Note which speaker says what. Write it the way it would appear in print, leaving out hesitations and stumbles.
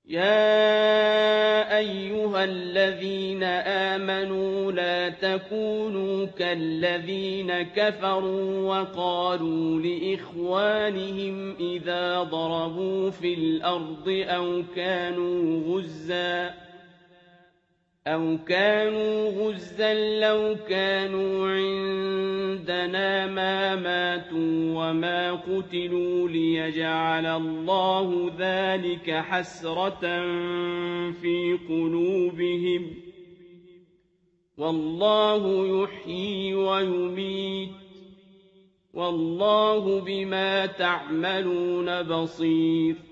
Speaker 1: يَا أَيُّهَا الَّذِينَ آمَنُوا لَا تَكُونُوا كَالَّذِينَ كَفَرُوا وَقَالُوا لِإِخْوَانِهِمْ إِذَا ضَرَبُوا فِي الْأَرْضِ أَوْ كَانُوا غُزًّى لَّوْ كَانُوا عِندَنَا مَا مَاتُوا وَمَا قُتِلُوا لِيَجْعَلَ اللَّهُ ذَٰلِكَ حَسْرَةً فِي قُلُوبِهِمْ ۗ وَاللَّهُ يُحْيِي وَيُمِيتُ ۗ وَاللَّهُ بِمَا تَعْمَلُونَ بَصِيرٌ